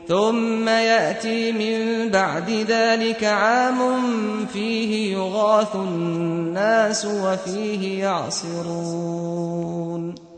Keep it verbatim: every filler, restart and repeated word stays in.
ثم يأتي من بعد ذلك عام فيه يغاث الناس وفيه يعصرون